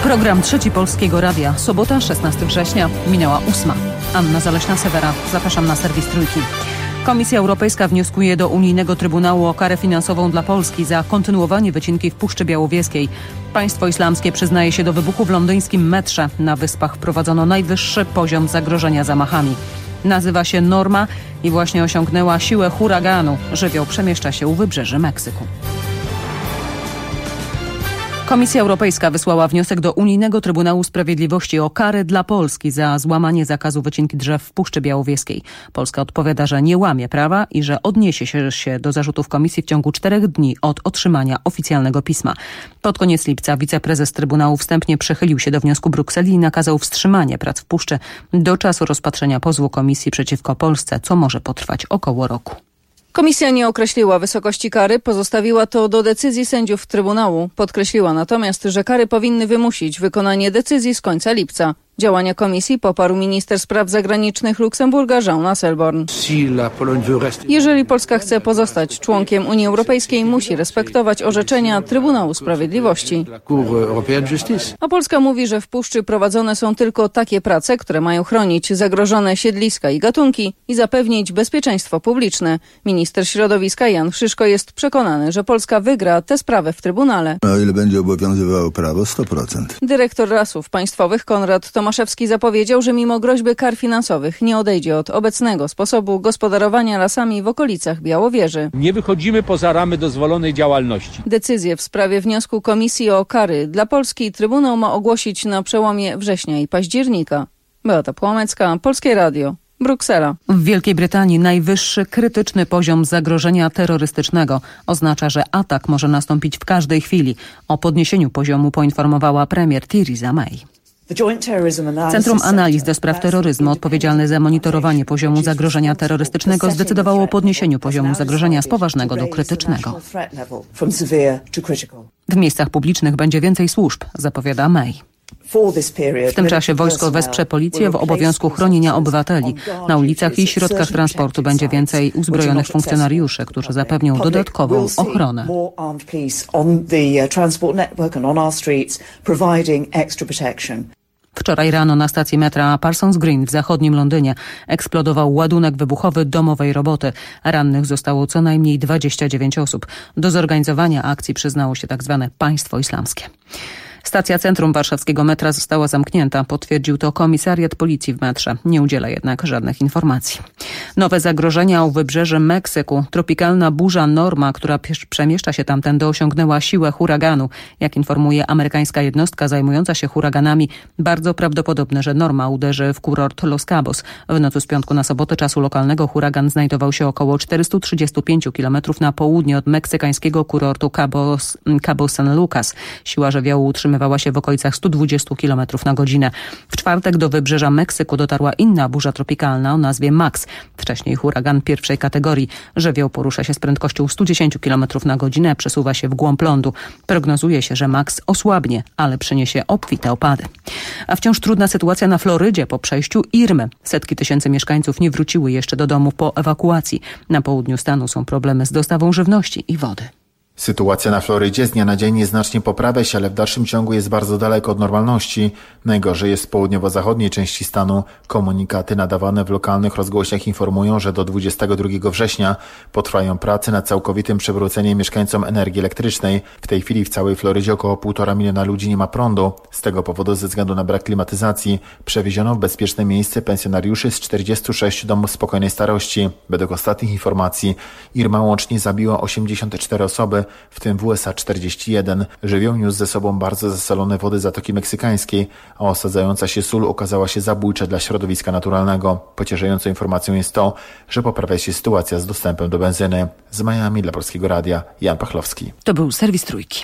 Program Trzeci Polskiego Radia. Sobota, 16 września. Minęła 8. Anna Zaleśna-Sewera. Zapraszam na serwis Trójki. Komisja Europejska wnioskuje do Unijnego Trybunału o karę finansową dla Polski za kontynuowanie wycinki w Puszczy Białowieskiej. Państwo islamskie przyznaje się do wybuchu w londyńskim metrze. Na Wyspach wprowadzono najwyższy poziom zagrożenia zamachami. Nazywa się Norma i właśnie osiągnęła siłę huraganu. Żywioł przemieszcza się u wybrzeży Meksyku. Komisja Europejska wysłała wniosek do Unijnego Trybunału Sprawiedliwości o karę dla Polski za złamanie zakazu wycinki drzew w Puszczy Białowieskiej. Polska odpowiada, że nie łamie prawa i że odniesie się do zarzutów komisji w ciągu 4 dni od otrzymania oficjalnego pisma. Pod koniec lipca wiceprezes Trybunału wstępnie przychylił się do wniosku Brukseli i nakazał wstrzymanie prac w Puszczy do czasu rozpatrzenia pozwu komisji przeciwko Polsce, co może potrwać około roku. Komisja nie określiła wysokości kary, pozostawiła to do decyzji sędziów Trybunału. Podkreśliła natomiast, że kary powinny wymusić wykonanie decyzji z końca lipca. Działania komisji poparł minister spraw zagranicznych Luksemburga Jean Asselborn. Jeżeli Polska chce pozostać członkiem Unii Europejskiej, musi respektować orzeczenia Trybunału Sprawiedliwości. A Polska mówi, że w puszczy prowadzone są tylko takie prace, które mają chronić zagrożone siedliska i gatunki i zapewnić bezpieczeństwo publiczne. Minister środowiska Jan Szyszko jest przekonany, że Polska wygra tę sprawę w Trybunale. O ile będzie obowiązywało prawo, 100%. Dyrektor Lasów Państwowych Konrad Tomaszewski zapowiedział, że mimo groźby kar finansowych nie odejdzie od obecnego sposobu gospodarowania lasami w okolicach Białowieży. Nie wychodzimy poza ramy dozwolonej działalności. Decyzję w sprawie wniosku Komisji o kary dla Polski Trybunał ma ogłosić na przełomie września i października. Beata Płomecka, Polskie Radio. Bruksela. W Wielkiej Brytanii najwyższy krytyczny poziom zagrożenia terrorystycznego oznacza, że atak może nastąpić w każdej chwili. O podniesieniu poziomu poinformowała premier Theresa May. Centrum Analiz do Spraw Terroryzmu odpowiedzialne za monitorowanie poziomu zagrożenia terrorystycznego zdecydowało o podniesieniu poziomu zagrożenia z poważnego do krytycznego. W miejscach publicznych będzie więcej służb, zapowiada May. W tym czasie wojsko wesprze policję w obowiązku chronienia obywateli. Na ulicach i środkach transportu będzie więcej uzbrojonych funkcjonariuszy, którzy zapewnią dodatkową ochronę. Wczoraj rano na stacji metra Parsons Green w zachodnim Londynie eksplodował ładunek wybuchowy domowej roboty. Rannych zostało co najmniej 29 osób. Do zorganizowania akcji przyznało się tzw. państwo islamskie. Stacja centrum warszawskiego metra została zamknięta, potwierdził to komisariat policji w metrze. Nie udziela jednak żadnych informacji. Nowe zagrożenia u wybrzeży Meksyku. Tropikalna burza Norma, która przemieszcza się tamtędy, osiągnęła siłę huraganu. Jak informuje amerykańska jednostka zajmująca się huraganami, bardzo prawdopodobne, że Norma uderzy w kurort Los Cabos. W nocy z piątku na sobotę czasu lokalnego huragan znajdował się około 435 km na południe od meksykańskiego kurortu Cabo San Lucas. Siła żywiołu utrzymywała się w okolicach 120 km na godzinę. W czwartek do wybrzeża Meksyku dotarła inna burza tropikalna o nazwie Max. Wcześniej huragan pierwszej kategorii. Żywioł porusza się z prędkością 110 km na godzinę, przesuwa się w głąb lądu. Prognozuje się, że Max osłabnie, ale przyniesie obfite opady. A wciąż trudna sytuacja na Florydzie po przejściu Irmy. Setki tysięcy mieszkańców nie wróciły jeszcze do domów po ewakuacji. Na południu stanu są problemy z dostawą żywności i wody. Sytuacja na Florydzie z dnia na dzień nieznacznie poprawia się, ale w dalszym ciągu jest bardzo daleko od normalności. Najgorzej jest w południowo-zachodniej części stanu. Komunikaty nadawane w lokalnych rozgłośniach informują, że do 22 września potrwają prace nad całkowitym przywróceniem mieszkańcom energii elektrycznej. W tej chwili w całej Florydzie około 1,5 miliona ludzi nie ma prądu. Z tego powodu ze względu na brak klimatyzacji przewieziono w bezpieczne miejsce pensjonariuszy z 46 domów spokojnej starości. Według ostatnich informacji Irma łącznie zabiła 84 osoby, w tym w USA 41. Żywioł niósł ze sobą bardzo zasolone wody Zatoki Meksykańskiej, a osadzająca się sól okazała się zabójcza dla środowiska naturalnego. Pocieszającą informacją jest to, że poprawia się sytuacja z dostępem do benzyny. Z Miami dla Polskiego Radia Jan Pachlowski. To był serwis Trójki.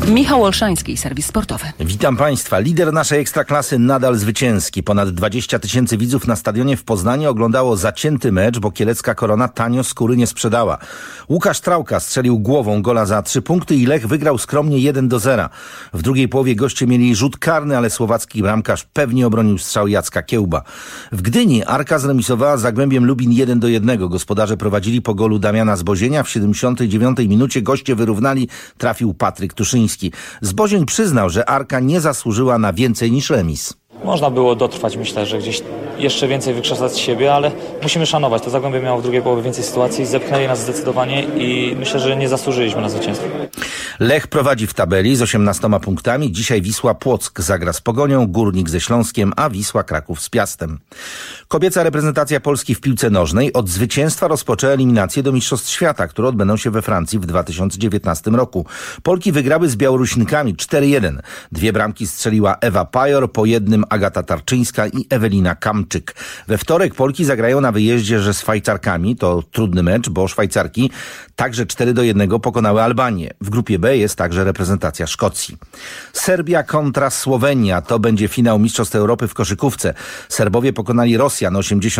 Michał Olszański, serwis sportowy. Witam Państwa. Lider naszej Ekstraklasy nadal zwycięski. Ponad 20 000 widzów na stadionie w Poznaniu oglądało zacięty mecz, bo kielecka Korona tanio skóry nie sprzedała. Łukasz Trałka strzelił głową gola za 3 punkty i Lech wygrał skromnie 1-0. W drugiej połowie goście mieli rzut karny, ale słowacki bramkarz pewnie obronił strzał Jacka Kiełba. W Gdyni Arka zremisowała z Zagłębiem Lubin 1-1. Gospodarze prowadzili po golu Damiana Zbozienia. W 79 minucie goście wyrównali, trafił Patryk Tuszyński. Zbozień przyznał, że Arka nie zasłużyła na więcej niż remis. Można było dotrwać, myślę, że gdzieś jeszcze więcej wykrzesać z siebie, ale musimy szanować. To Zagłębie miało w drugiej połowie więcej sytuacji, zepchnęli nas zdecydowanie i myślę, że nie zasłużyliśmy na zwycięstwo. Lech prowadzi w tabeli z 18 punktami. Dzisiaj Wisła Płock zagra z Pogonią, Górnik ze Śląskiem, a Wisła Kraków z Piastem. Kobieca reprezentacja Polski w piłce nożnej od zwycięstwa rozpoczęła eliminację do Mistrzostw Świata, które odbędą się we Francji w 2019 roku. Polki wygrały z Białorusinkami 4-1. 2 bramki strzeliła Ewa Pajor, po jednym Agata Tarczyńska i Ewelina Kamczyk. We wtorek Polki zagrają na wyjeździe ze Szwajcarkami. To trudny mecz, bo Szwajcarki także 4-1 pokonały Albanię. W grupie B jest także reprezentacja Szkocji. Serbia kontra Słowenia. To będzie finał Mistrzostw Europy w koszykówce. Serbowie pokonali Rosjan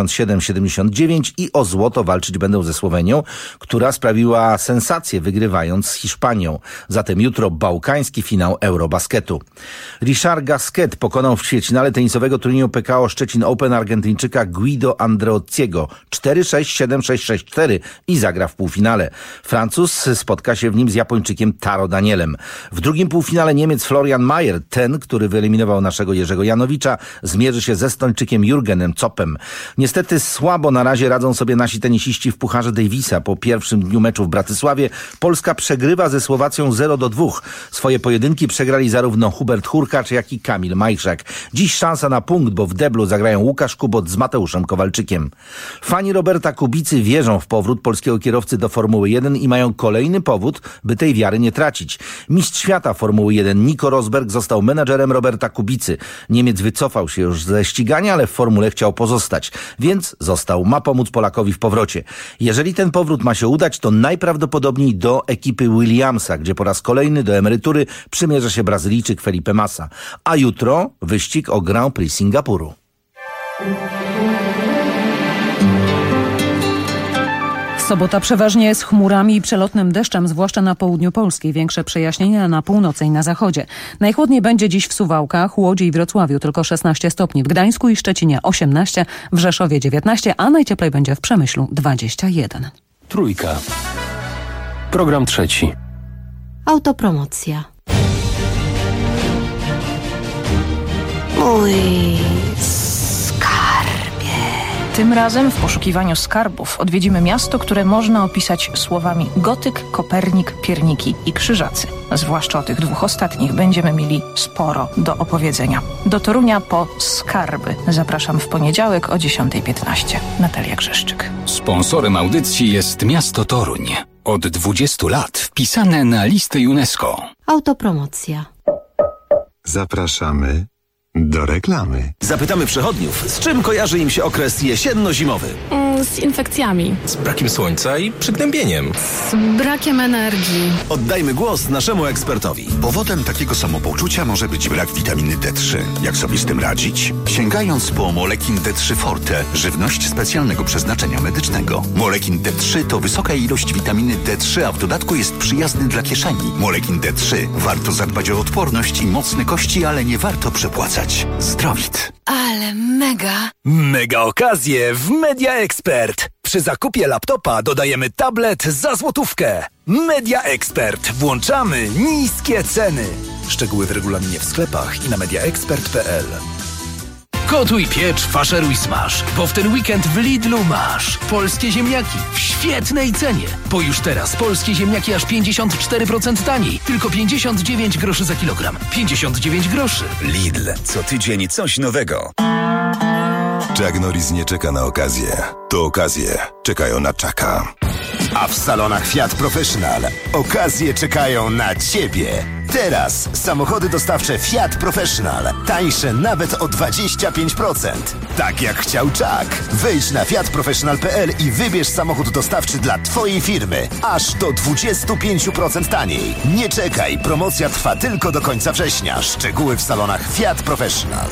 87-79 i o złoto walczyć będą ze Słowenią, która sprawiła sensację wygrywając z Hiszpanią. Zatem jutro bałkański finał Eurobasketu. Richard Gasquet pokonał w ćwierćfinale tenisowego turnieju PKO Szczecin Open Argentyńczyka Guido Andreottiego 4-6, 7-6, 6-4 i zagra w półfinale. Francuz spotka się w nim z Japończykiem Taro Danielem. W drugim półfinale Niemiec Florian Mayer, ten, który wyeliminował naszego Jerzego Janowicza, zmierzy się ze Estończykiem Jürgenem Zoppem. Niestety słabo na razie radzą sobie nasi tenisiści w Pucharze Davisa. Po pierwszym dniu meczu w Bratysławie Polska przegrywa ze Słowacją 0-2. Swoje pojedynki przegrali zarówno Hubert Hurkacz, jak i Kamil Majchrzak. Dziś szansa na punkt, bo w deblu zagrają Łukasz Kubot z Mateuszem Kowalczykiem. Fani Roberta Kubicy wierzą w powrót polskiego kierowcy do Formuły 1 i mają kolejny powód, by tej wiary nie tracić. Mistrz świata Formuły 1 Nico Rosberg został menadżerem Roberta Kubicy. Niemiec wycofał się już ze ścigania, ale w formule chciał pozostać, więc został. Ma pomóc Polakowi w powrocie. Jeżeli ten powrót ma się udać, to najprawdopodobniej do ekipy Williamsa, gdzie po raz kolejny do emerytury przymierza się Brazylijczyk Felipe Massa. A jutro wyścig o Grand Prix Singapuru. Sobota przeważnie z chmurami i przelotnym deszczem, zwłaszcza na południu Polski. Większe przejaśnienia na północy i na zachodzie. Najchłodniej będzie dziś w Suwałkach, Łodzi i Wrocławiu, tylko 16 stopni. W Gdańsku i Szczecinie 18, w Rzeszowie 19, a najcieplej będzie w Przemyślu 21. Trójka. Program trzeci. Autopromocja. Mój skarbie. Tym razem w poszukiwaniu skarbów odwiedzimy miasto, które można opisać słowami gotyk, Kopernik, pierniki i krzyżacy. Zwłaszcza o tych 2 ostatnich będziemy mieli sporo do opowiedzenia. Do Torunia po skarby. Zapraszam w poniedziałek o 10:15. Natalia Grzeszczyk. Sponsorem audycji jest miasto Toruń. Od 20 lat wpisane na listę UNESCO. Autopromocja. Zapraszamy do reklamy. Zapytamy przechodniów, z czym kojarzy im się okres jesienno-zimowy? Z infekcjami. Z brakiem słońca i przygnębieniem. Z brakiem energii. Oddajmy głos naszemu ekspertowi. Powodem takiego samopoczucia może być brak witaminy D3. Jak sobie z tym radzić? Sięgając po Molekin D3 Forte, żywność specjalnego przeznaczenia medycznego. Molekin D3 to wysoka ilość witaminy D3, a w dodatku jest przyjazny dla kieszeni. Molekin D3. Warto zadbać o odporność i mocne kości, ale nie warto przepłacać. Zdrowit. Ale mega. Mega okazje w Media Expert. Przy zakupie laptopa dodajemy tablet za złotówkę. Media Expert. Włączamy niskie ceny. Szczegóły w regulaminie w sklepach i na mediaexpert.pl. Gotuj, piecz, faszeruj, smaż, bo w ten weekend w Lidlu masz polskie ziemniaki w świetnej cenie. Bo już teraz polskie ziemniaki aż 54% taniej. Tylko 59 groszy za kilogram. 59 groszy. Lidl. Co tydzień coś nowego. Chuck Norris nie czeka na okazję. To okazje czekają na Chucka. A w salonach Fiat Professional okazje czekają na Ciebie. Teraz samochody dostawcze Fiat Professional. Tańsze nawet o 25%. Tak jak chciał Chuck. Wejdź na fiatprofessional.pl i wybierz samochód dostawczy dla Twojej firmy. Aż do 25% taniej. Nie czekaj, promocja trwa tylko do końca września. Szczegóły w salonach Fiat Professional.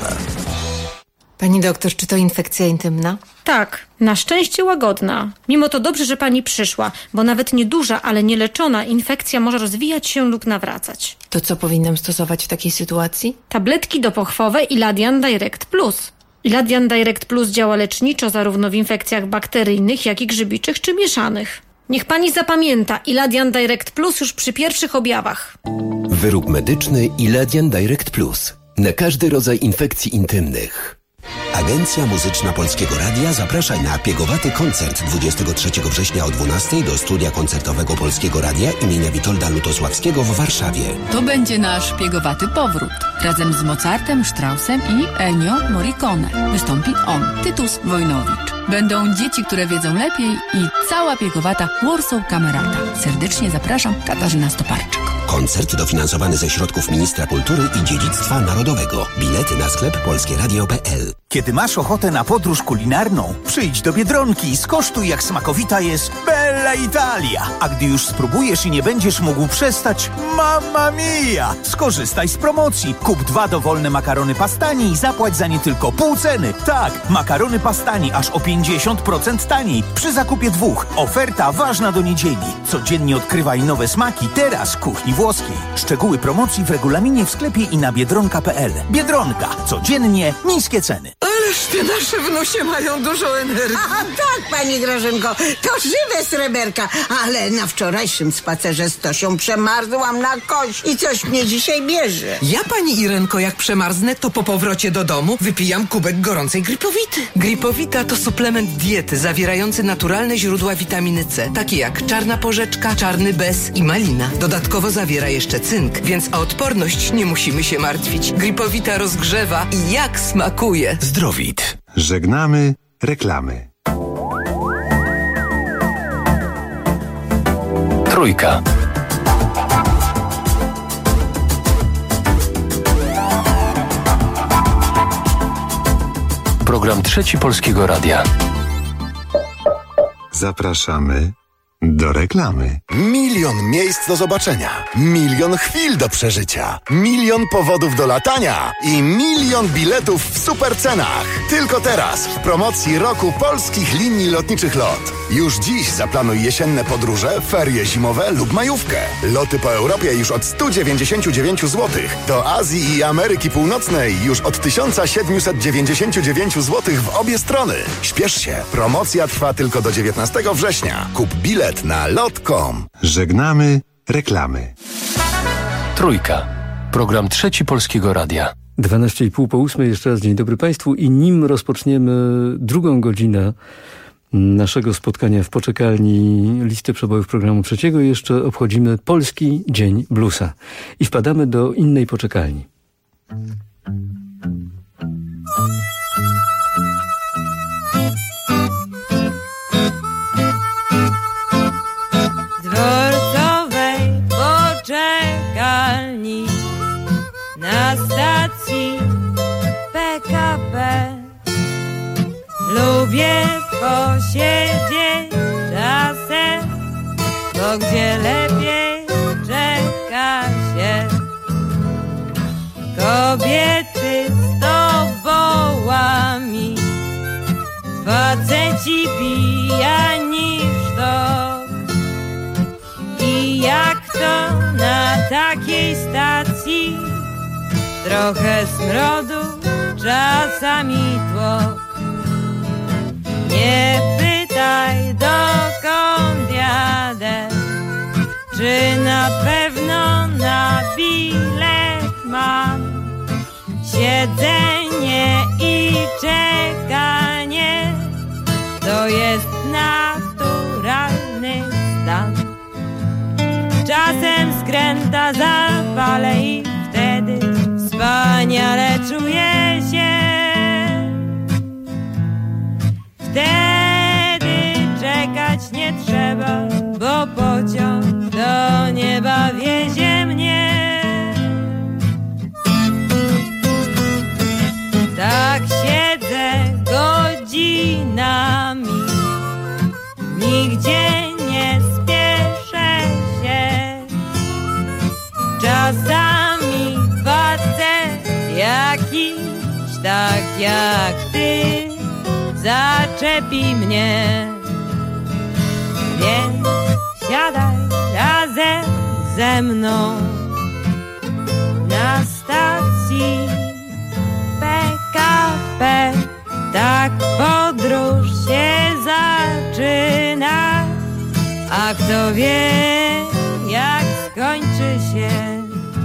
Pani doktor, czy to infekcja intymna? Tak, na szczęście łagodna. Mimo to dobrze, że pani przyszła, bo nawet nieduża, ale nieleczona infekcja może rozwijać się lub nawracać. To co powinnam stosować w takiej sytuacji? Tabletki dopochwowe Iladian Direct Plus. Iladian Direct Plus działa leczniczo zarówno w infekcjach bakteryjnych, jak i grzybiczych czy mieszanych. Niech pani zapamięta Iladian Direct Plus już przy pierwszych objawach. Wyrób medyczny Iladian Direct Plus. Na każdy rodzaj infekcji intymnych. Agencja Muzyczna Polskiego Radia zaprasza na piegowaty koncert 23 września o 12 do studia koncertowego Polskiego Radia imienia Witolda Lutosławskiego w Warszawie. To będzie nasz piegowaty powrót. Razem z Mozartem, Straussem i Ennio Morricone wystąpi on, Tytus Wojnowicz. Będą dzieci, które wiedzą lepiej i cała piegowata Warsaw Kamerata. Serdecznie zapraszam, Katarzyna Stoparczyk. Koncert dofinansowany ze środków Ministra Kultury i Dziedzictwa Narodowego. Bilety na sklep polskieradio.pl. Kiedy masz ochotę na podróż kulinarną, przyjdź do Biedronki i skosztuj, jak smakowita jest Bella Italia. A gdy już spróbujesz i nie będziesz mógł przestać, mamma mia! Skorzystaj z promocji. Kup 2 dowolne makarony Pastani i zapłać za nie tylko pół ceny. Tak, makarony Pastani aż o 50% taniej. Przy zakupie 2. Oferta ważna do niedzieli. Codziennie odkrywaj nowe smaki teraz w kuchni włoskiej. Szczegóły promocji w regulaminie w sklepie i na biedronka.pl. Biedronka. Codziennie niskie ceny. Ależ te nasze wnusie mają dużo energii. Aha, tak, pani Grażynko, to żywe sreberka. Ale na wczorajszym spacerze z Tosią przemarzłam na kość i coś mnie dzisiaj bierze. Ja, pani Irenko, jak przemarznę, to po powrocie do domu wypijam kubek gorącej Gripowity. Gripowita to suplement diety zawierający naturalne źródła witaminy C, takie jak czarna porzeczka, czarny bez i malina. Dodatkowo zawiera jeszcze cynk, więc o odporność nie musimy się martwić. Gripowita rozgrzewa i jak smakuje. Zdrowit. Żegnamy reklamy. Trójka. Program Trzeci Polskiego Radia. Zapraszamy do reklamy. 1 000 000 miejsc do zobaczenia, 1 000 000 chwil do przeżycia, 1 000 000 powodów do latania i 1 000 000 biletów w super cenach. Tylko teraz w promocji roku polskich linii lotniczych LOT. Już dziś zaplanuj jesienne podróże, ferie zimowe lub majówkę. Loty po Europie już od 199 zł. Do Azji i Ameryki Północnej już od 1799 zł w obie strony. Śpiesz się, promocja trwa tylko do 19 września. Kup bilet na lot.com. Żegnamy reklamy. Trójka. Program Trzeci Polskiego Radia. 12:30 po 8. Jeszcze raz dzień dobry Państwu i nim rozpoczniemy drugą godzinę naszego spotkania w poczekalni listy przebojów programu trzeciego, jeszcze obchodzimy Polski Dzień Bluesa i wpadamy do innej poczekalni. Dworcowej poczekalni na stacji PKP lubię posiedzieć czasem, bo gdzie lepiej czeka się. Kobiety z tobołami, faceci pijani sztok. I jak to na takiej stacji, trochę smrodu, czasami tłok. Nie pytaj, dokąd jadę, czy na pewno na bilet mam. Siedzenie i czekanie to jest naturalny stan. Czasem skręta zapalę i wtedy wspaniale czuję się. Wtedy czekać nie trzeba, bo pociąg do nieba wiezie mnie. Tak siedzę godzinami, nigdzie nie spieszę się. Czasami facet jakiś, tak jak ty, zaczepi mnie. Więc siadaj razem ze mną na stacji PKP. Tak podróż się zaczyna, a kto wie, jak skończy się.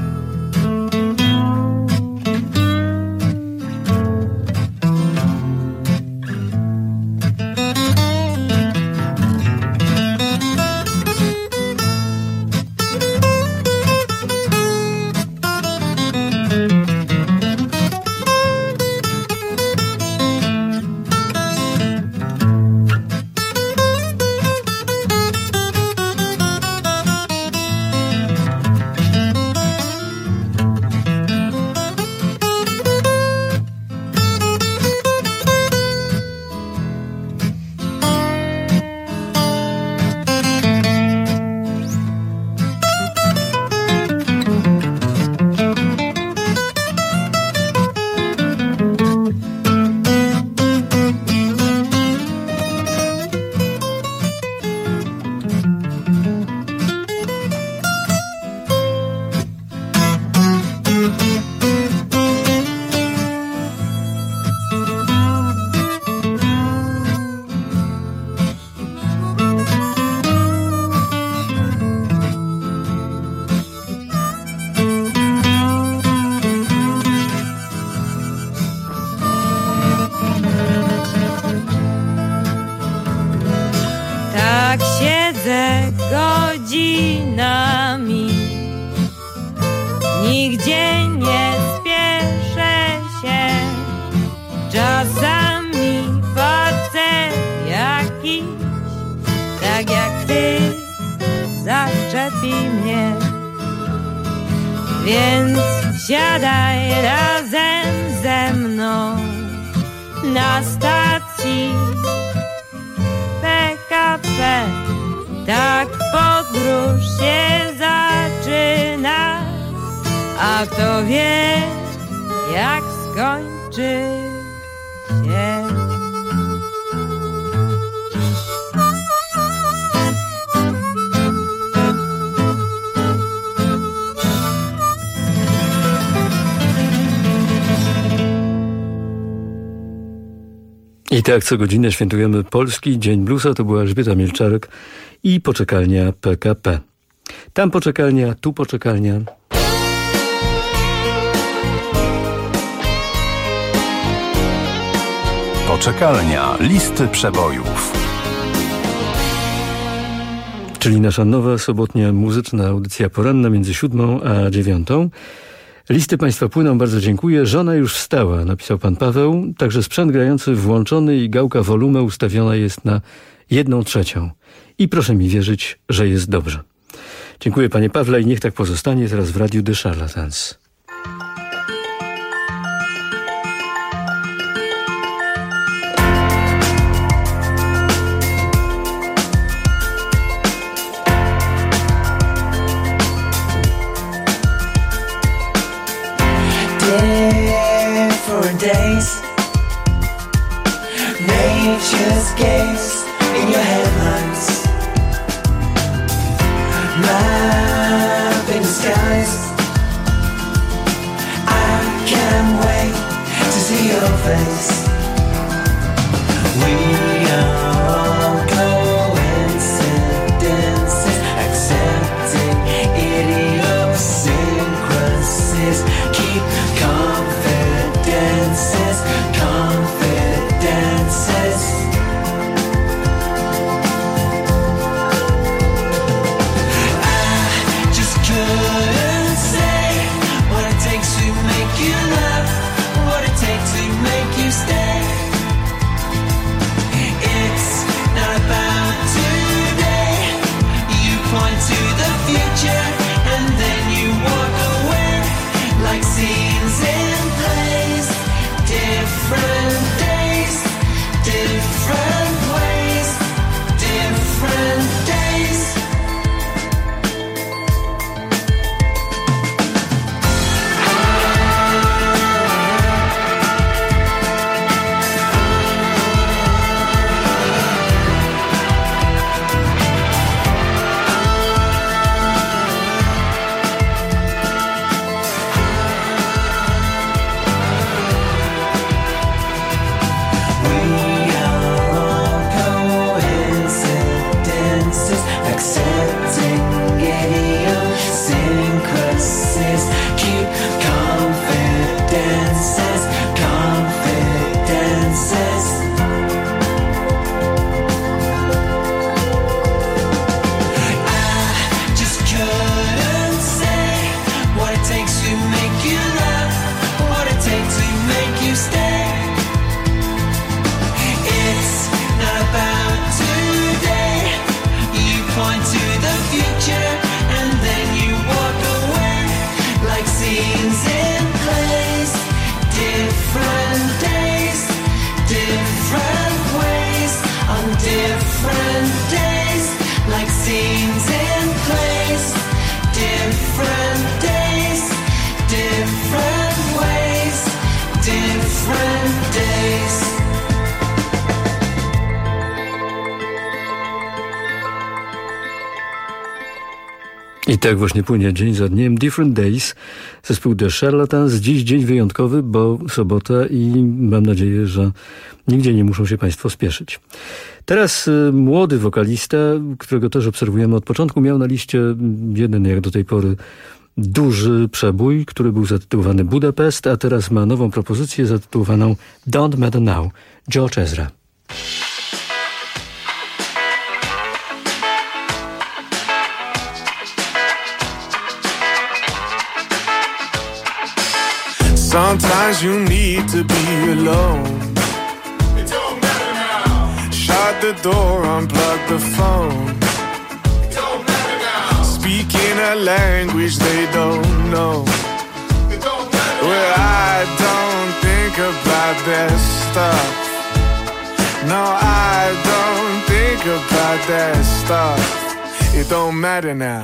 Godzinami, nigdzie nie spieszę się. Czasami facet jakiś, tak jak ty, zaczepi mnie. Więc siadaj razem ze mną na stacji PKP. Tak podróż się zaczyna, a kto wie, jak skończy się. I tak co godzinę świętujemy Polski Dzień Bluesa. To była Elżbieta Mielczarek i poczekalnia PKP. Tam poczekalnia, tu poczekalnia. Poczekalnia. Listy przebojów. Czyli nasza nowa sobotnia muzyczna audycja poranna między 7 a 9. Listy Państwa płyną, bardzo dziękuję. Żona już wstała, napisał pan Paweł. Także sprzęt grający włączony i gałka wolume ustawiona jest na 1/3. I proszę mi wierzyć, że jest dobrze. Dziękuję panie Pawle i niech tak pozostanie. Teraz w Radiu de Charlatans. Different days, nature's gaze in your headlines, map in the skies. I can't wait to see your face. We are all coincidences, accepting idiosyncrasies. Keep confidences, confidences. I just couldn't say what it takes to make you laugh, what it takes to make you stay. different days, like scenes in plays. Different days, different ways, different days. I tak właśnie płynie dzień za dniem. Different Days, zespół The Charlatans. Dziś dzień wyjątkowy, bo sobota i mam nadzieję, że nigdzie nie muszą się Państwo spieszyć. Teraz młody wokalista, którego też obserwujemy od początku, miał na liście jeden jak do tej pory duży przebój, który był zatytułowany Budapest, a teraz ma nową propozycję zatytułowaną Don't Matter Now, George Ezra. Sometimes you need to be alone. It don't matter now. Shut the door, unplug the phone. It don't matter now. Speaking a language they don't know. It don't matter well, I don't think about that stuff. No, I don't think about that stuff. It don't matter now.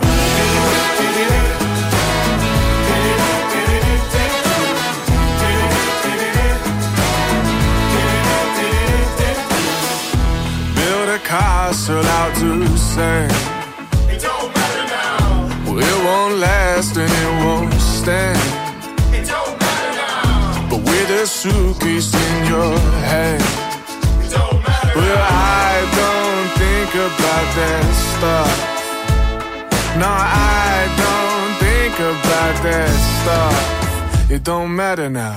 Castle out to sand. It don't matter now. Well, it won't last and it won't stand. It don't matter now. But with a suitcase in your hand. It don't matter well, now. I don't think about that stuff. No, I don't think about that stuff. It don't matter now.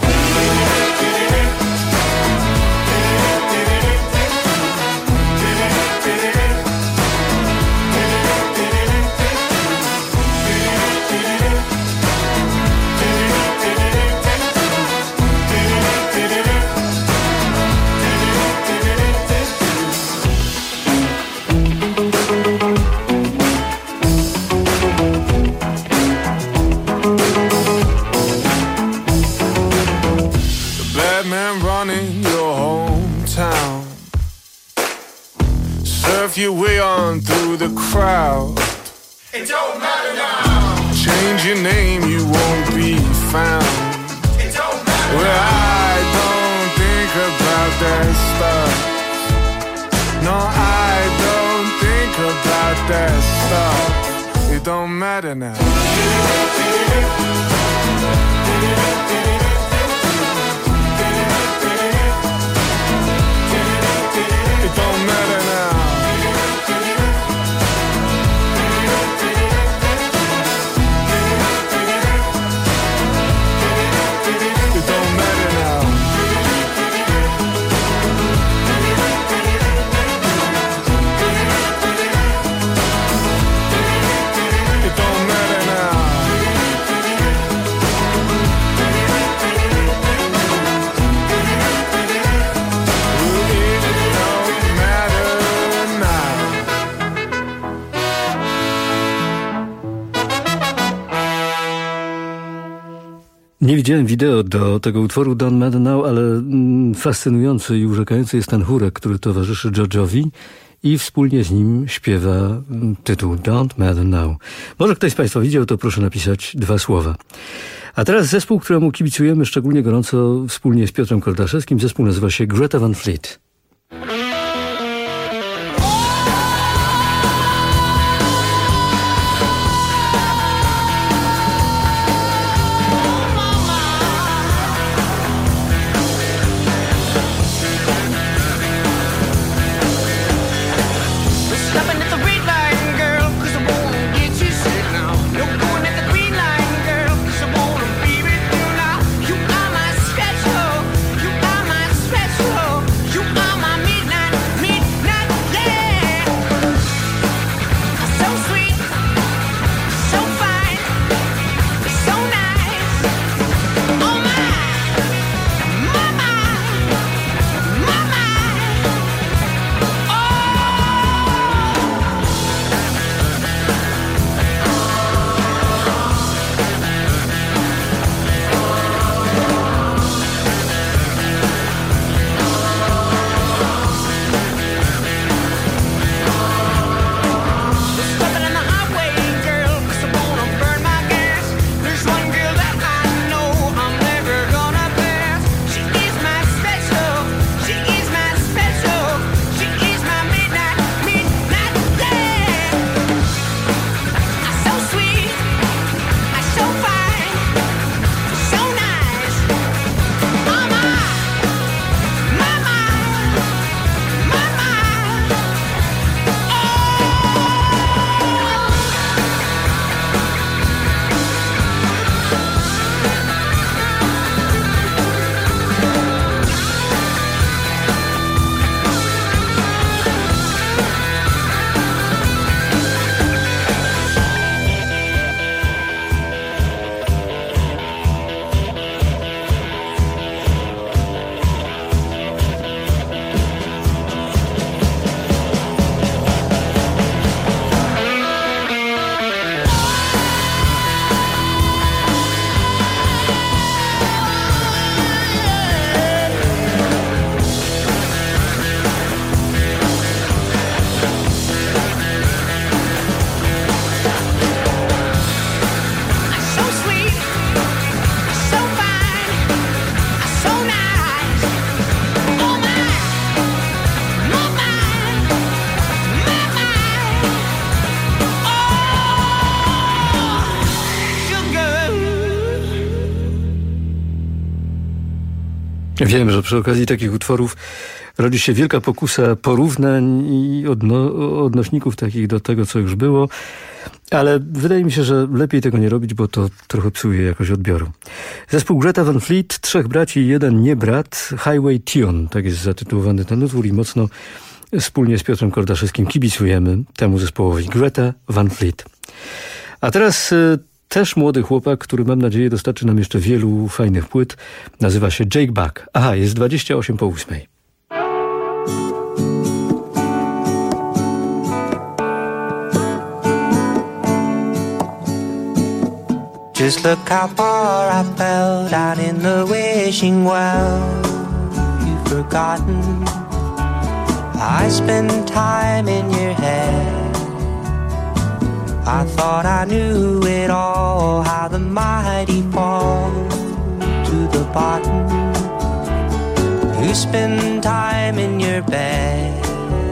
Your way on through the crowd. It don't matter now. Change your name, you won't be found. It don't matter well, now. I don't think about that stuff. No, I don't think about that stuff. It don't matter now. It don't matter now. Nie widziałem wideo do tego utworu Don't Matter Now, ale fascynujący i urzekający jest ten chórek, który towarzyszy George'owi i wspólnie z nim śpiewa tytuł Don't Matter Now. Może ktoś z Państwa widział, to proszę napisać 2 słowa. A teraz zespół, któremu kibicujemy szczególnie gorąco wspólnie z Piotrem Kordaszewskim. Zespół nazywa się Greta Van Fleet. Wiem, że przy okazji takich utworów rodzi się wielka pokusa porównań i odnośników takich do tego, co już było, ale wydaje mi się, że lepiej tego nie robić, bo to trochę psuje jakość odbioru. Zespół Greta Van Fleet, 3 braci i 1 niebrat, Highway Tune, tak jest zatytułowany ten utwór i mocno wspólnie z Piotrem Kordaszewskim kibicujemy temu zespołowi Greta Van Fleet. A teraz też młody chłopak, który mam nadzieję dostarczy nam jeszcze wielu fajnych płyt. Nazywa się Jake Buck. Aha, jest 7:28. Just look how far I fell down in the wishing well. You've forgotten I spend time in your head. I thought I knew it all, how the mighty fall to the bottom. You spend time in your bed.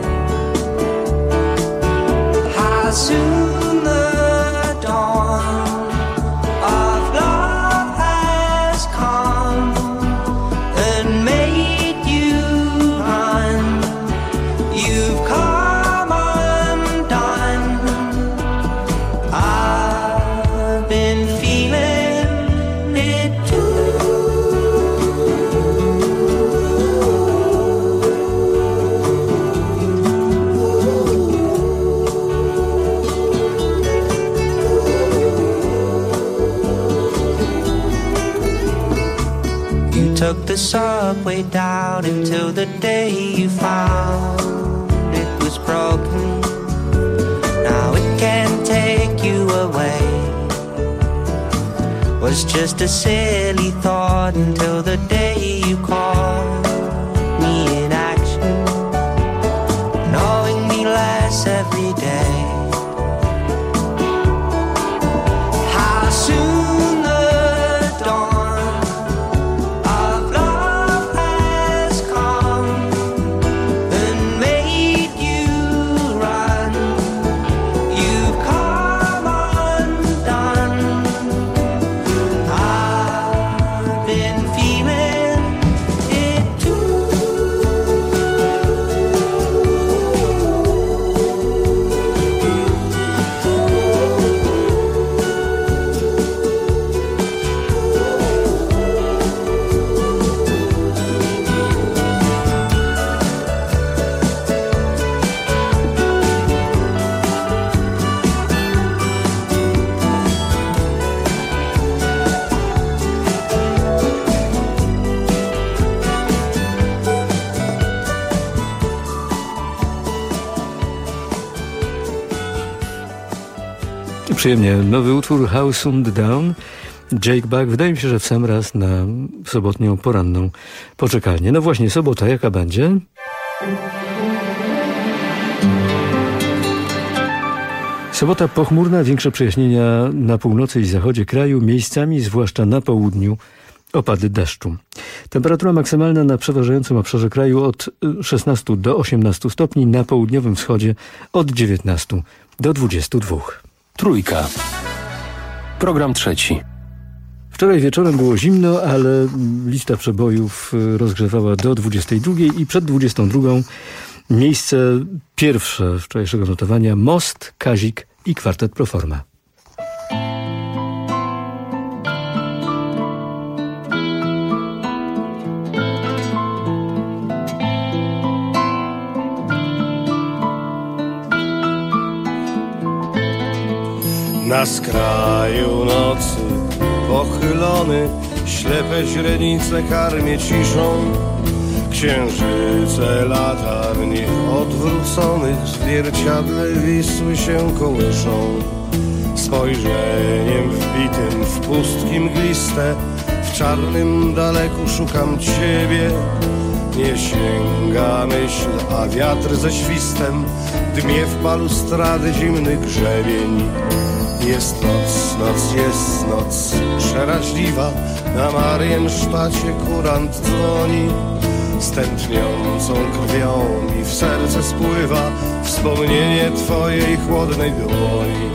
How soon the dawn of love has come and made you run. You've come undone. I've been feeling it too. You took the subway down until the day you found it was broken. Now it can't take you away. Was just a silly thought until the day you called me in action, knowing me less every day. How soon the dawn of love has come and made you run. You've come undone. I've been feeling it too. Przyjemnie. Nowy utwór How Soon the Dawn, Jake Buck. Wydaje mi się, że w sam raz na sobotnią poranną poczekalnię. No właśnie, sobota jaka będzie? Sobota pochmurna, większe przejaśnienia na północy i zachodzie kraju, miejscami, zwłaszcza na południu, opady deszczu. Temperatura maksymalna na przeważającym obszarze kraju od 16 do 18 stopni, na południowym wschodzie od 19 do 22. Trójka. Program trzeci. Wczoraj wieczorem było zimno, ale lista przebojów rozgrzewała do 22 i przed 22 miejsce pierwsze wczorajszego notowania Most, Kazik i Kwartet Proforma. Na skraju nocy pochylony, ślepe źrenice karmię ciszą. Księżyce latarni odwróconych w zwierciadle Wisły się kołyszą. Spojrzeniem wbitym w pustki mgliste, w czarnym daleku szukam ciebie. Nie sięga myśl, a wiatr ze świstem dmie w balustrady zimny grzebień. Jest noc jest noc przeraźliwa, na Mariensztacie kurant dzwoni. Z tętniącą krwią mi w serce spływa wspomnienie twojej chłodnej dłoni.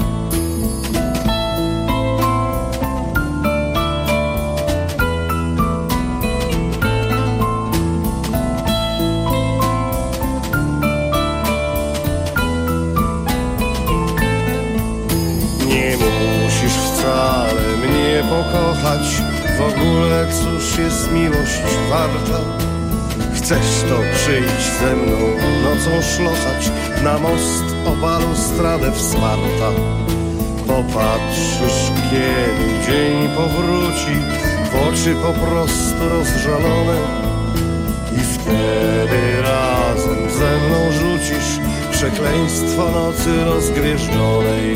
w ogóle cóż jest miłość warta? Chcesz to przyjść ze mną nocą szlocać na most o balustradę wsparta. Popatrzysz, kiedy dzień powróci w oczy po prostu rozżalone i wtedy razem ze mną rzucisz przekleństwo nocy rozgwieżdżonej.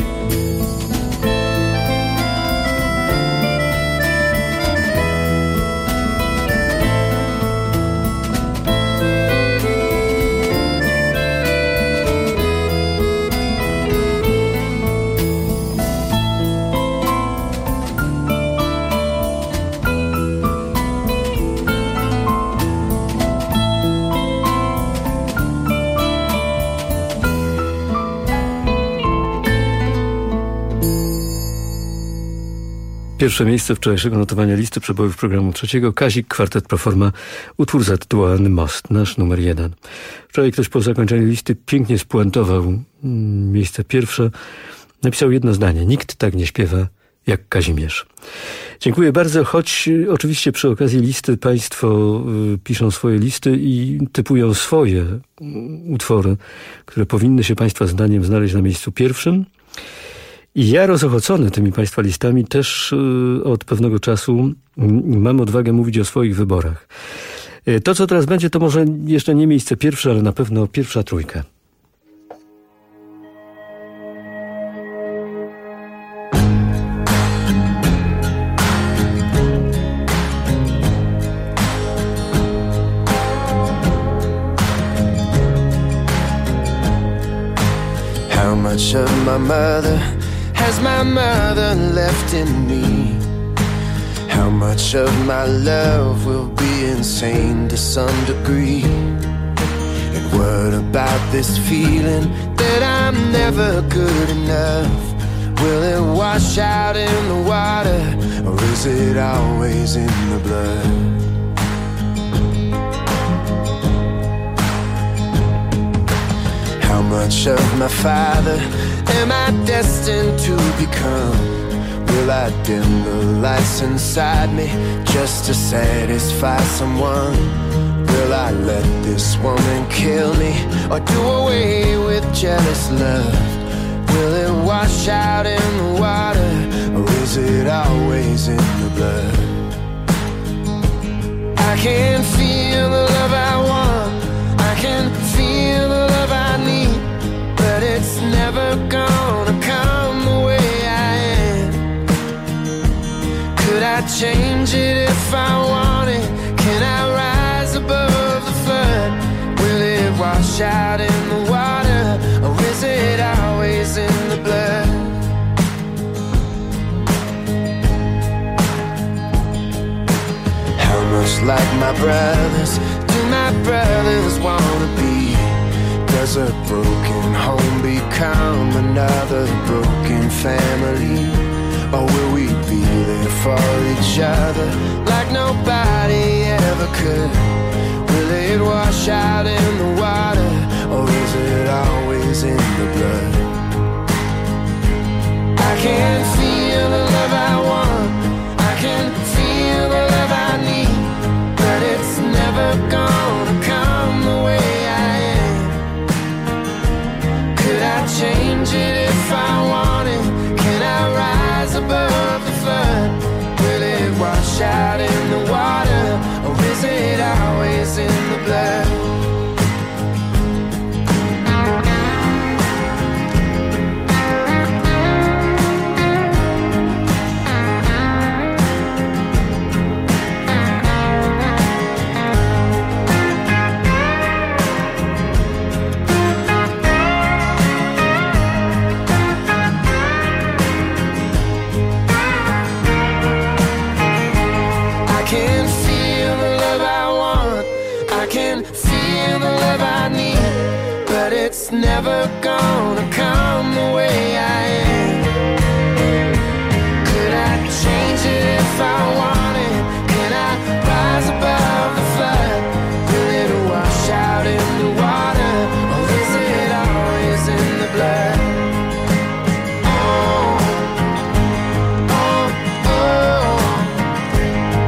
Pierwsze miejsce wczorajszego notowania listy przebojów programu trzeciego. Kazik, kwartet Proforma, utwór zatytułowany Most, nasz numer 1. Wczoraj ktoś po zakończeniu listy pięknie spuentował miejsce pierwsze. Napisał jedno zdanie: nikt tak nie śpiewa jak Kazimierz. Dziękuję bardzo, choć oczywiście przy okazji listy państwo piszą swoje listy i typują swoje utwory, które powinny się państwa zdaniem znaleźć na miejscu pierwszym. I ja, rozochocony tymi państwa listami, też od pewnego czasu mam odwagę mówić o swoich wyborach. To, co teraz będzie, to może jeszcze nie miejsce pierwsze, ale na pewno pierwsza trójka. How much of my mother has my mother left in me? How much of my love will be insane to some degree? And what about this feeling that I'm never good enough? Will it wash out in the water, or is it always in the blood? How much of my father am I destined to become? Will I dim the lights inside me just to satisfy someone? Will I let this woman kill me or do away with jealous love? Will it wash out in the water, or is it always in the blood? I can feel the love I want, I can feel the love I need, but it's never gonna come the way I am. Could I change it if I wanted? Can I rise above the flood? Will it wash out in the water, or is it always in the blood? How much like my brothers do my brothers wanna be? Does a broken home become another broken family? Or will we be there for each other like nobody ever could? Will it wash out in the water, or is it always in the blood? I can feel the love I want, I can feel the love I need, but it's never gonna come the way I am. Could I change it if I wanted? Can I rise above the flood? Will it wash out in the water, or is it always in the blood? It's never gonna come the way I am. Could I change it if I wanted? Can I rise above the flood? Will it wash out in the water, or is it always in the blood? Oh, oh, oh.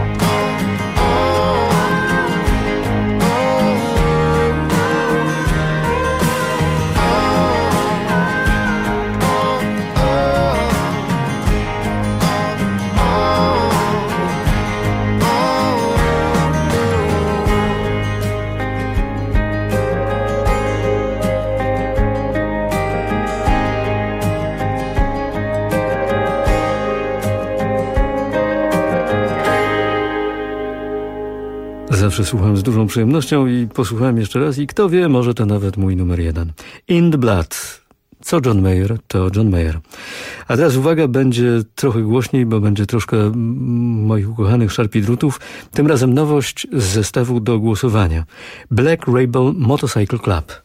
zawsze słucham z dużą przyjemnością i posłuchałem jeszcze raz i kto wie, może to nawet mój numer 1. In the Blood. Co John Mayer, to John Mayer. A teraz uwaga, będzie trochę głośniej, bo będzie troszkę moich ukochanych szarpidrutów. Tym razem nowość z zestawu do głosowania. Black Rebel Motorcycle Club.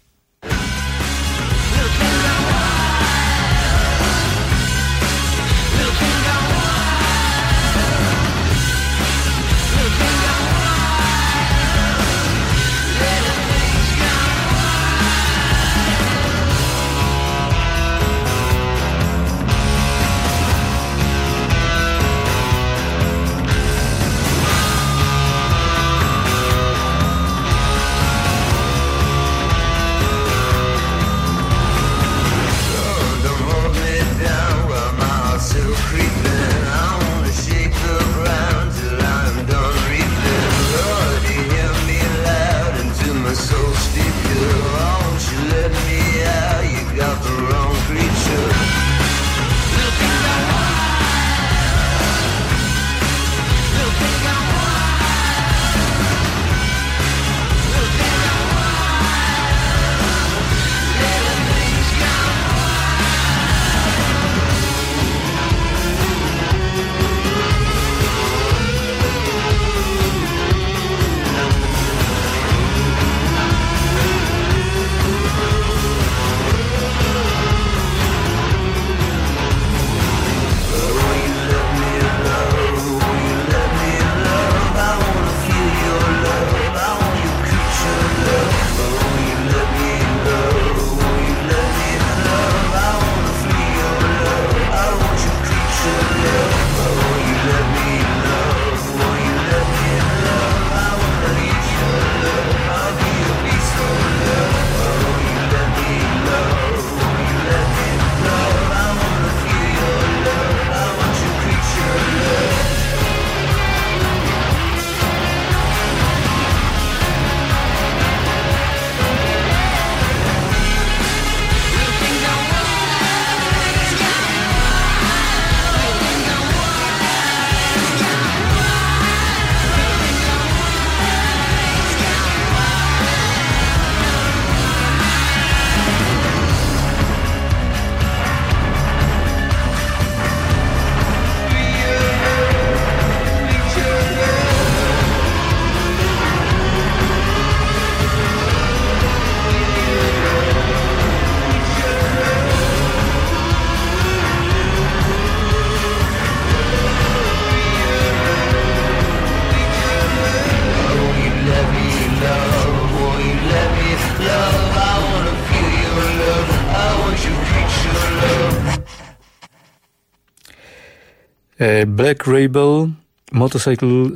Black Rebel Motorcycle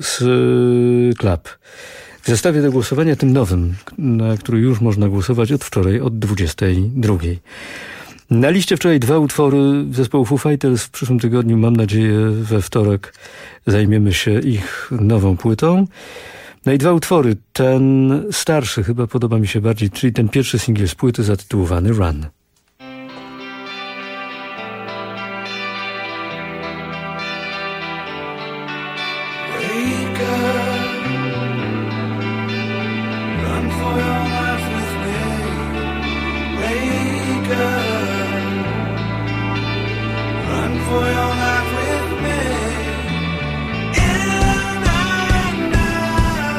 Club. W zestawie do głosowania tym nowym, na który już można głosować od wczoraj, od 22. Na liście wczoraj 2 utwory zespołu Foo Fighters. W przyszłym tygodniu, mam nadzieję, we wtorek zajmiemy się ich nową płytą. No i 2 utwory. Ten starszy chyba podoba mi się bardziej, czyli ten pierwszy singiel z płyty zatytułowany Run.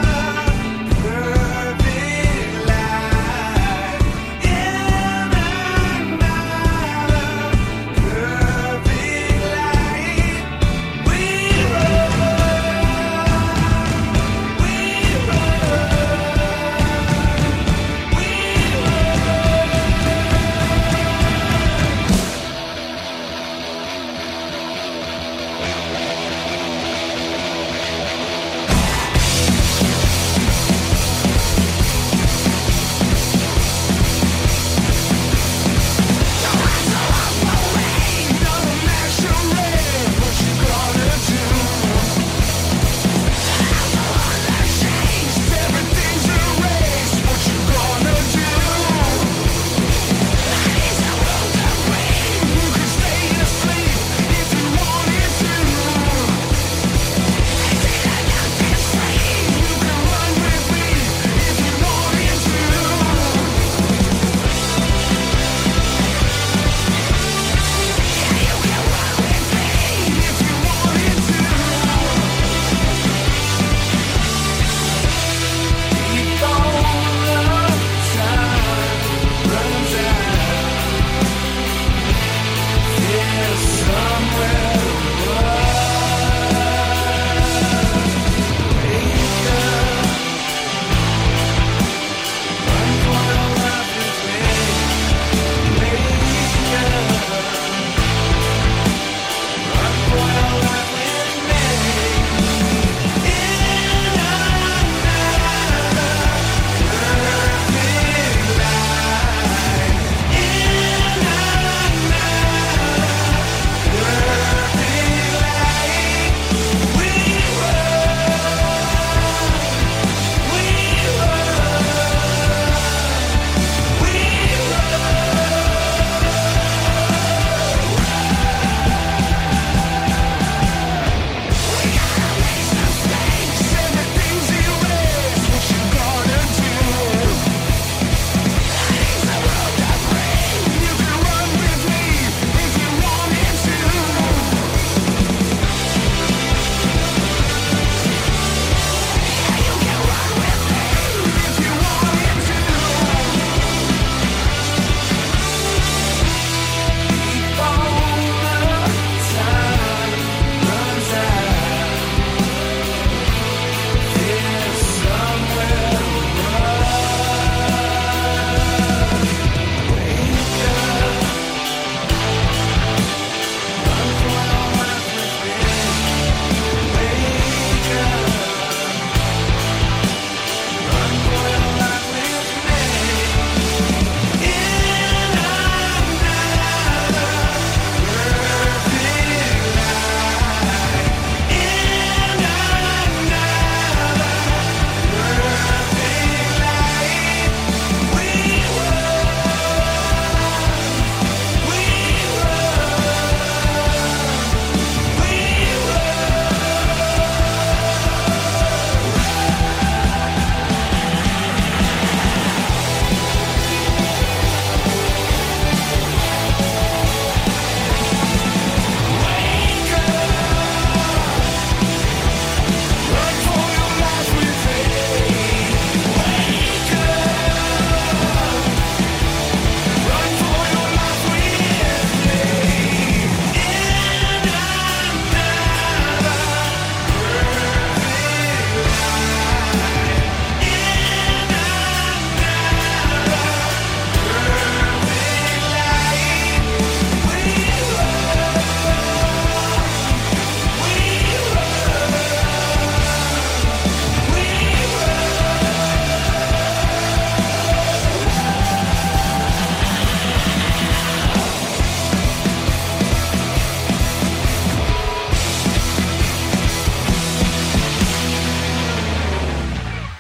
In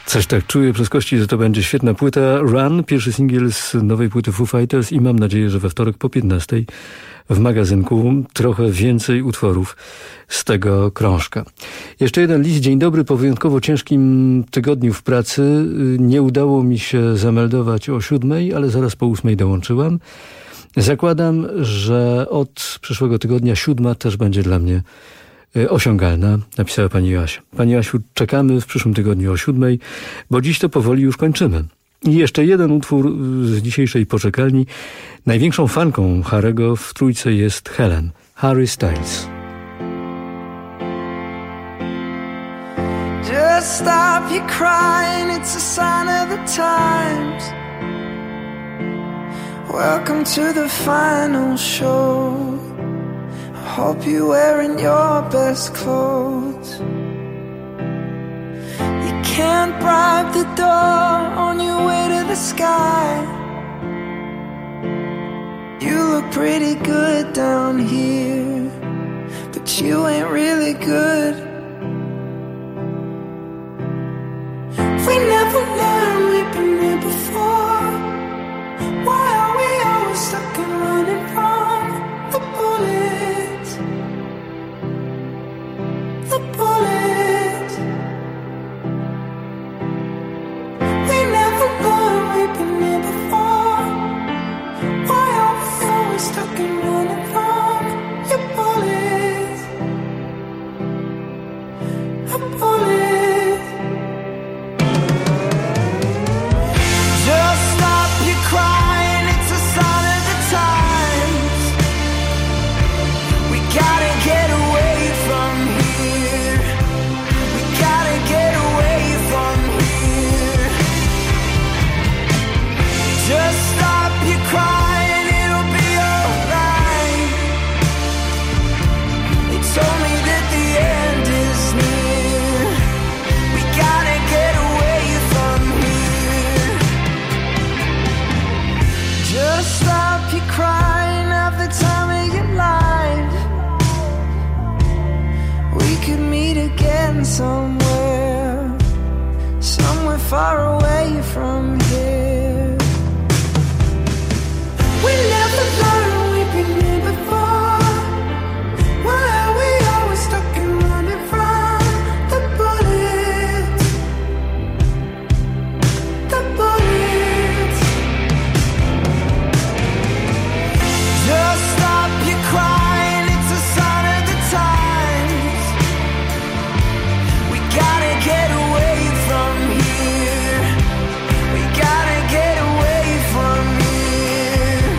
Coś tak czuję przez kości, że to będzie świetna płyta. Run, pierwszy singiel z nowej płyty Foo Fighters i mam nadzieję, że we wtorek po 15 w magazynku trochę więcej utworów z tego krążka. Jeszcze jeden list. Dzień dobry. Po wyjątkowo ciężkim tygodniu w pracy nie udało mi się zameldować o 7, ale zaraz po 8 dołączyłam. Zakładam, że od przyszłego tygodnia 7 też będzie dla mnie osiągalna, napisała pani Joasia. Pani Joasiu, czekamy w przyszłym tygodniu o 7, bo dziś to powoli już kończymy. I jeszcze jeden utwór z dzisiejszej poczekalni. Największą fanką Harry'ego w trójce jest Helen, Harry Styles. Just stop your crying, it's a sign of the times. Welcome to the final show. I hope you're wearing your best clothes. You can't bribe the door on your way to the sky. You look pretty good down here, but you ain't really good. We never learned, we've been here before. Why are we always stuck and running from the bullets? The bullets. We never learned, we've been here before. Why are we always stuck and running from your bullets? The bullets. Just stop your crying, it's a sign of the times. We gotta get away from here. We gotta get away from here. Just stop your crying, it'll be alright. They told me that the end is near. We gotta get away from here. Just stop your crying, have the time of your life. We could meet again somewhere, somewhere far away from here. We never learned, we've been here before. Why are we always stuck and running from the bullets? The bullets. Just stop your crying, it's a sign of the times. We gotta get away from here. We gotta get away from here.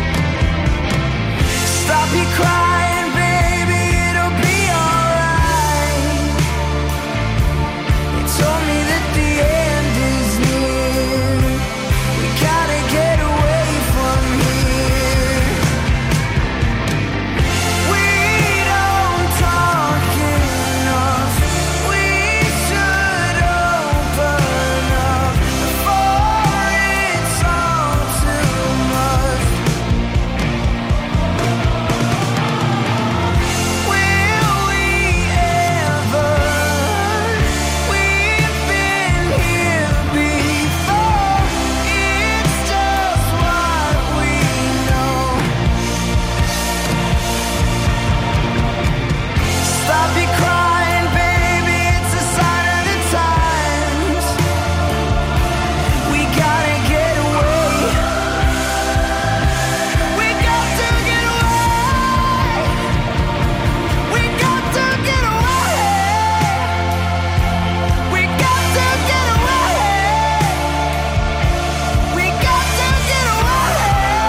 Stop your crying, baby, it'll be alright. They told me that the end is near. We gotta get away from here. We don't talk enough. We should open up before it's all too much. Will we ever? We've been here before. It's just what we know. Stop your crying, baby, it's a sign of the times. We gotta get away. We got to get away. We got to get away. We got to get away. We got to get away.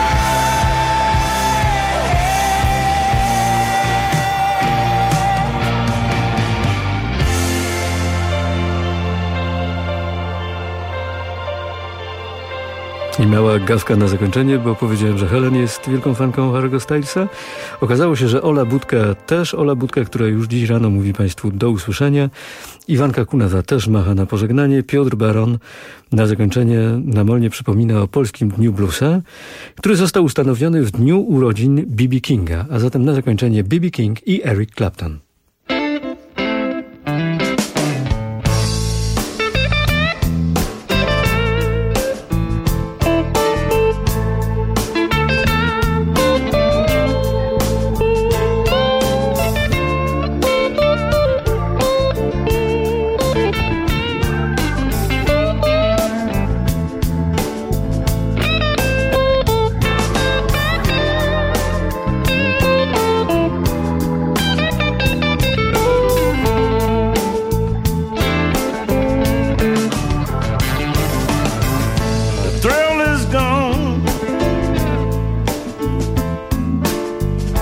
I mała gawka na zakończenie, bo powiedziałem, że Helen jest wielką fanką Harry'ego Stylesa. Okazało się, że Ola Budka też. Ola Budka, która już dziś rano mówi Państwu do usłyszenia. Iwanka Kunawa też macha na pożegnanie. Piotr Baron na zakończenie namolnie przypomina o Polskim Dniu Bluesa, który został ustanowiony w dniu urodzin B.B. Kinga. A zatem na zakończenie B.B. King i Eric Clapton.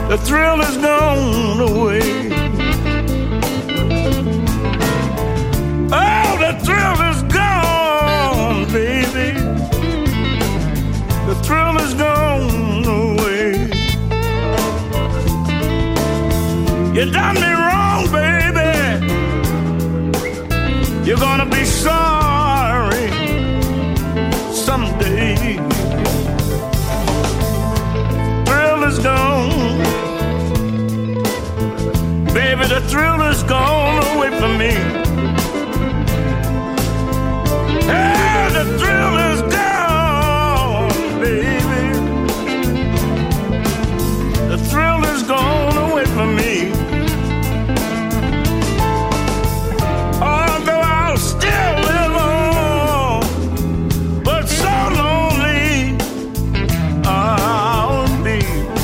The thrill is gone away. Oh, the thrill is gone, baby. The thrill is gone away. You done me wrong, baby. You're gonna be sorry someday. Thrill is gone. Baby, the thrill is gone away from me. Hey, the thrill is gone, baby. The thrill is gone away from me. Although I'll still live on, but so lonely I'll be.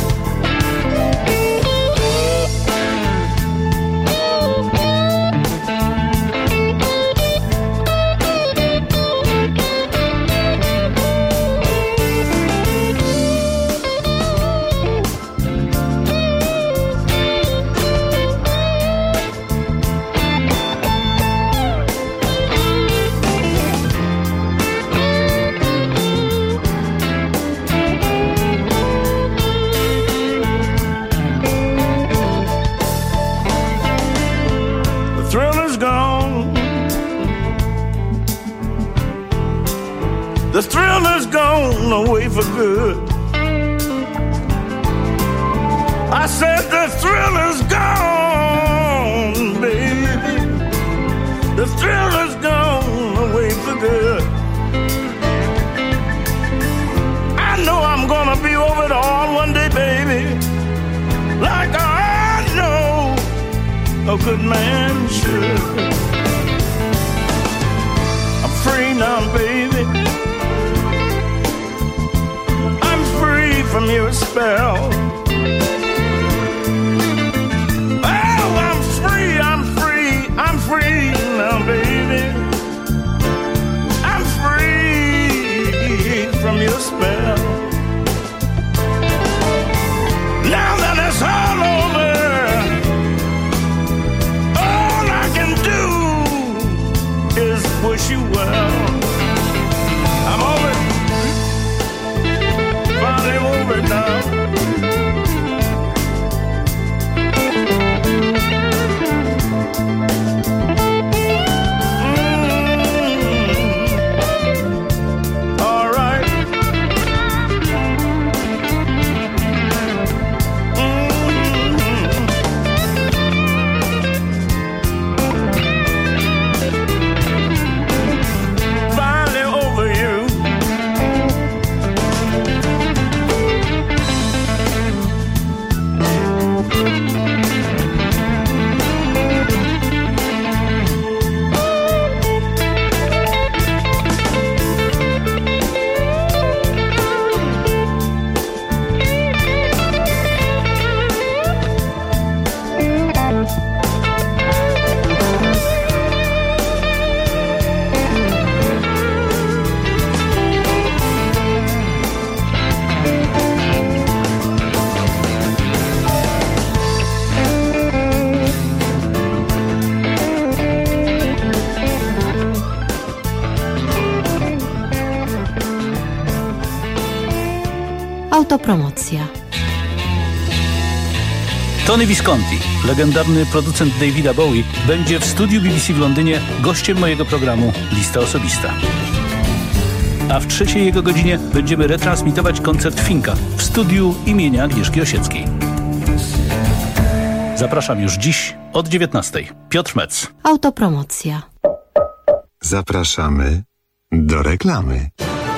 The thrill is gone away for good. I said the thrill is gone, baby. The thrill is gone away for good. I know I'm gonna be over it all one day, baby. Like I know a good man should. I'm free now, baby. From your spell. Oh, I'm free, I'm free, I'm free now, baby. I'm free from your spell. Now that it's all over, all I can do is wish you well. I'm over it. Finally over now. All right. Finally over you. Autopromocja. Tony Visconti, legendarny producent Davida Bowie, będzie w studiu BBC w Londynie gościem mojego programu Lista Osobista. A w trzeciej jego godzinie będziemy retransmitować koncert Finka w studiu imienia Agnieszki Osieckiej. Zapraszam już dziś od 19:00. Piotr Metz. Autopromocja. Zapraszamy do reklamy.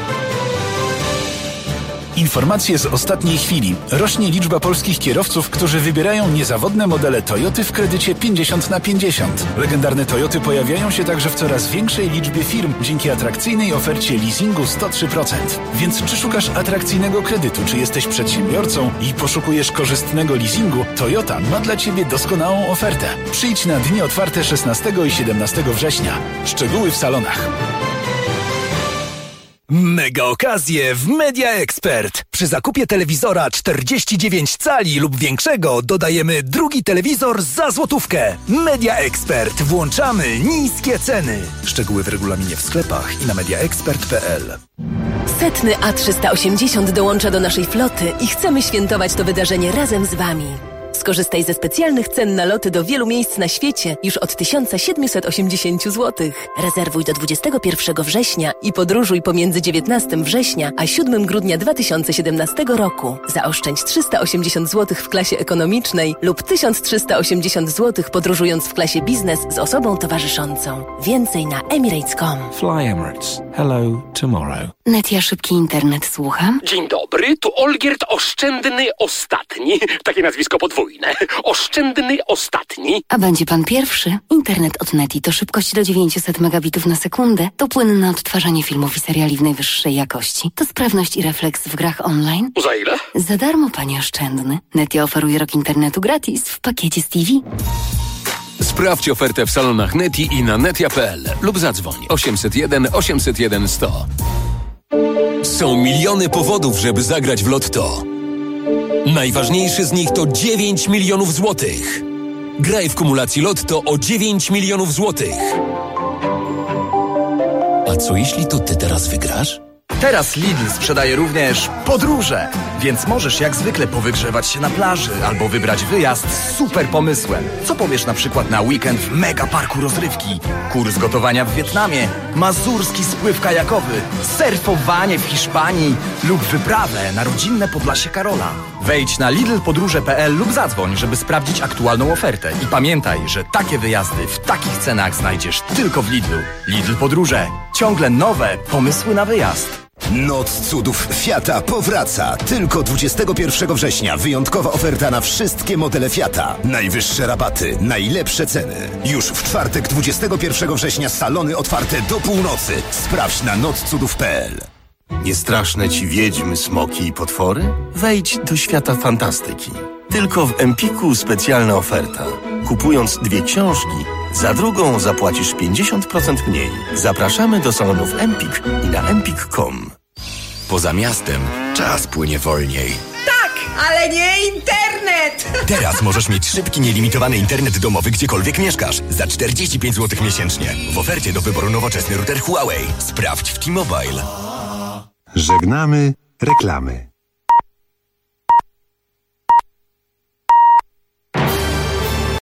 Informacje z ostatniej chwili. Rośnie liczba polskich kierowców, którzy wybierają niezawodne modele Toyoty w kredycie 50/50. Legendarne Toyoty pojawiają się także w coraz większej liczbie firm dzięki atrakcyjnej ofercie leasingu 103%. Więc czy szukasz atrakcyjnego kredytu, czy jesteś przedsiębiorcą i poszukujesz korzystnego leasingu, Toyota ma dla Ciebie doskonałą ofertę. Przyjdź na dni otwarte 16 i 17 września. Szczegóły w salonach. Mega okazje w Media Expert. Przy zakupie telewizora 49 cali lub większego dodajemy drugi telewizor za złotówkę. Media Expert. Włączamy niskie ceny. Szczegóły w regulaminie w sklepach i na mediaexpert.pl. Setny A380 dołącza do naszej floty i chcemy świętować to wydarzenie razem z Wami. Skorzystaj ze specjalnych cen na loty do wielu miejsc na świecie już od 1780 zł. Rezerwuj do 21 września i podróżuj pomiędzy 19 września a 7 grudnia 2017 roku. Zaoszczędź 380 zł w klasie ekonomicznej lub 1380 zł podróżując w klasie biznes z osobą towarzyszącą. Więcej na emirates.com. Fly Emirates. Hello tomorrow. Netia, szybki internet, słucham. Dzień dobry, tu Olgierd Oszczędny Ostatni. Takie nazwisko podwójne. Oszczędny Ostatni. A będzie pan pierwszy? Internet od Neti to szybkość do 900 megabitów na sekundę, to płynne odtwarzanie filmów i seriali w najwyższej jakości, to sprawność i refleks w grach online. Za ile? Za darmo, panie Oszczędny. Netia oferuje rok internetu gratis w pakiecie z TV. Sprawdź ofertę w salonach Neti i na netia.pl lub zadzwoń 801 801 100. Są miliony powodów, żeby zagrać w Lotto. Najważniejszy z nich to 9 milionów złotych. Graj w kumulacji Lotto o 9 milionów złotych. A co jeśli to ty teraz wygrasz? Teraz Lidl sprzedaje również podróże, więc możesz jak zwykle powygrzewać się na plaży albo wybrać wyjazd z super pomysłem. Co powiesz na przykład na weekend w mega parku rozrywki, kurs gotowania w Wietnamie, mazurski spływ kajakowy, surfowanie w Hiszpanii lub wyprawę na rodzinne Podlasie Karola. Wejdź na lidlpodróże.pl lub zadzwoń, żeby sprawdzić aktualną ofertę. I pamiętaj, że takie wyjazdy w takich cenach znajdziesz tylko w Lidlu. Lidl Podróże. Ciągle nowe pomysły na wyjazd. Noc cudów Fiata powraca. Tylko 21 września wyjątkowa oferta na wszystkie modele Fiata. Najwyższe rabaty, najlepsze ceny. Już w czwartek 21 września salony otwarte do północy. Sprawdź na nocudów.pl. Niestraszne ci wiedźmy, smoki i potwory? Wejdź do świata fantastyki. Tylko w Empiku specjalna oferta. Kupując 2 książki, za drugą zapłacisz 50% mniej. Zapraszamy do salonów Empik i na empik.com. Poza miastem czas płynie wolniej. Tak, ale nie internet! Teraz możesz mieć szybki, nielimitowany internet domowy gdziekolwiek mieszkasz. Za 45 zł miesięcznie. W ofercie do wyboru nowoczesny router Huawei. Sprawdź w T-Mobile. Żegnamy reklamy.